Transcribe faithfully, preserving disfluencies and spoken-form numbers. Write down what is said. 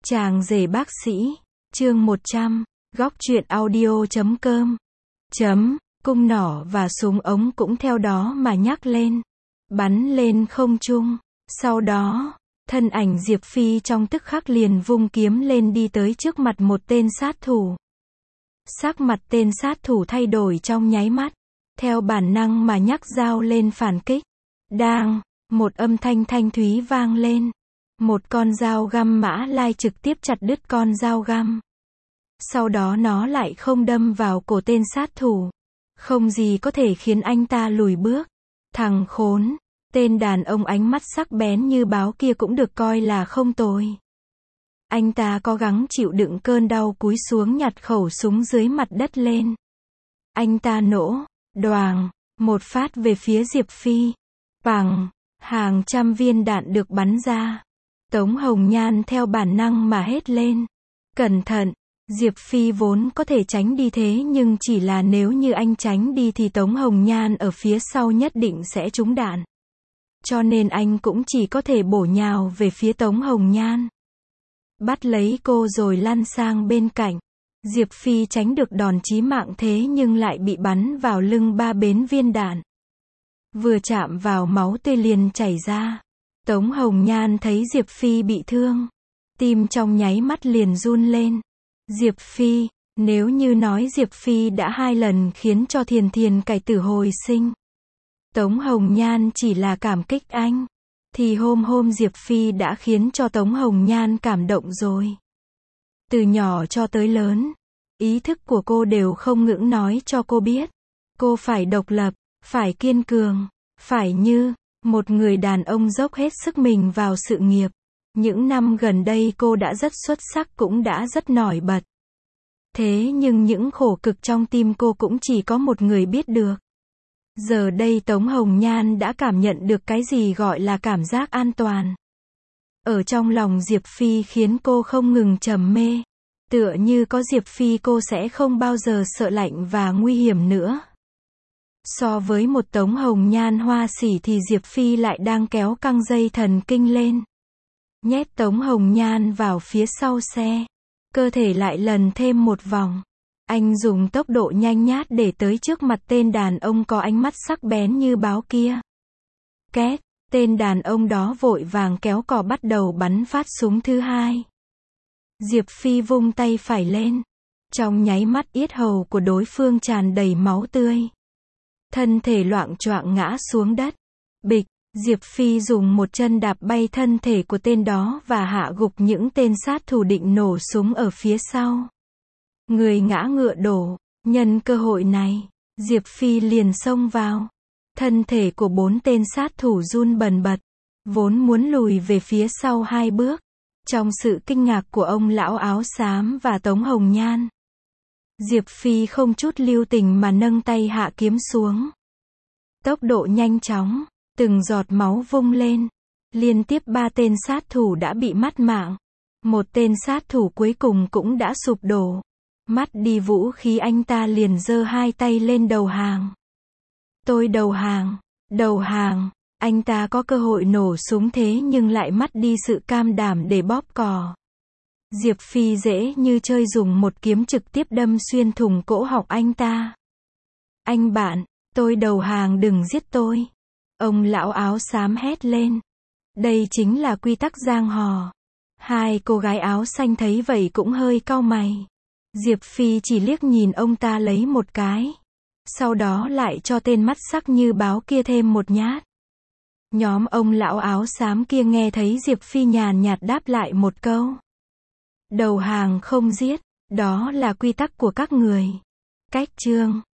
Chàng rể bác sĩ, chương một trăm, góc truyện audio chấm com. Chấm, cung nỏ và súng ống cũng theo đó mà nhắc lên. Bắn lên không trung. Sau đó, thân ảnh Diệp Phi trong tức khắc liền vung kiếm lên đi tới trước mặt một tên sát thủ. Sắc mặt tên sát thủ thay đổi trong nháy mắt. Theo bản năng mà nhắc dao lên phản kích. Đang, một âm thanh thanh thúy vang lên. Một con dao găm mã lai trực tiếp chặt đứt con dao găm. Sau đó nó lại không đâm vào cổ tên sát thủ. Không gì có thể khiến anh ta lùi bước. Thằng khốn, tên đàn ông ánh mắt sắc bén như báo kia cũng được coi là không tồi. Anh ta cố gắng chịu đựng cơn đau cúi xuống nhặt khẩu súng dưới mặt đất lên. Anh ta nổ, đoàng, một phát về phía Diệp Phi. Bằng, hàng trăm viên đạn được bắn ra. Tống Hồng Nhan theo bản năng mà hét lên. Cẩn thận, Diệp Phi vốn có thể tránh đi thế nhưng chỉ là nếu như anh tránh đi thì Tống Hồng Nhan ở phía sau nhất định sẽ trúng đạn. Cho nên anh cũng chỉ có thể bổ nhào về phía Tống Hồng Nhan. Bắt lấy cô rồi lăn sang bên cạnh. Diệp Phi tránh được đòn chí mạng thế nhưng lại bị bắn vào lưng ba bến viên đạn. Vừa chạm vào máu tươi liền chảy ra. Tống Hồng Nhan thấy Diệp Phi bị thương. Tim trong nháy mắt liền run lên. Diệp Phi, nếu như nói Diệp Phi đã hai lần khiến cho Thiền Thiền cải tử hồi sinh. Tống Hồng Nhan chỉ là cảm kích anh. Thì hôm hôm Diệp Phi đã khiến cho Tống Hồng Nhan cảm động rồi. Từ nhỏ cho tới lớn, ý thức của cô đều không ngừng nói cho cô biết. Cô phải độc lập, phải kiên cường, phải như một người đàn ông dốc hết sức mình vào sự nghiệp. Những năm gần đây cô đã rất xuất sắc cũng đã rất nổi bật. Thế nhưng những khổ cực trong tim cô cũng chỉ có một người biết được. Giờ đây Tống Hồng Nhan đã cảm nhận được cái gì gọi là cảm giác an toàn. Ở trong lòng Diệp Phi khiến cô không ngừng trầm mê. Tựa như có Diệp Phi cô sẽ không bao giờ sợ lạnh và nguy hiểm nữa. So với một Tống Hồng Nhan hoa sỉ thì Diệp Phi lại đang kéo căng dây thần kinh lên. Nhét Tống Hồng Nhan vào phía sau xe. Cơ thể lại lần thêm một vòng. Anh dùng tốc độ nhanh nhát để tới trước mặt tên đàn ông có ánh mắt sắc bén như báo kia. Két, tên đàn ông đó vội vàng kéo cò bắt đầu bắn phát súng thứ hai. Diệp Phi vung tay phải lên. Trong nháy mắt yết hầu của đối phương tràn đầy máu tươi. Thân thể loạng choạng ngã xuống đất. Bịch, Diệp Phi dùng một chân đạp bay thân thể của tên đó và hạ gục những tên sát thủ định nổ súng ở phía sau. Người ngã ngựa đổ, nhân cơ hội này, Diệp Phi liền xông vào. Thân thể của bốn tên sát thủ run bần bật, vốn muốn lùi về phía sau hai bước. Trong sự kinh ngạc của ông lão áo xám và Tống Hồng Nhan, Diệp Phi không chút lưu tình mà nâng tay hạ kiếm xuống. Tốc độ nhanh chóng, từng giọt máu vung lên. Liên tiếp ba tên sát thủ đã bị mất mạng. Một tên sát thủ cuối cùng cũng đã sụp đổ. Mất đi vũ khí anh ta liền giơ hai tay lên đầu hàng. Tôi đầu hàng, đầu hàng. Anh ta có cơ hội nổ súng thế nhưng lại mất đi sự cam đảm để bóp cò. Diệp Phi dễ như chơi dùng một kiếm trực tiếp đâm xuyên thủng cổ họng anh ta. Anh bạn, tôi đầu hàng đừng giết tôi. Ông lão áo xám hét lên. Đây chính là quy tắc giang hồ. Hai cô gái áo xanh thấy vậy cũng hơi cau mày. Diệp Phi chỉ liếc nhìn ông ta lấy một cái. Sau đó lại cho tên mắt sắc như báo kia thêm một nhát. Nhóm ông lão áo xám kia nghe thấy Diệp Phi nhàn nhạt đáp lại một câu. Đầu hàng không giết, đó là quy tắc của các người. Cách chương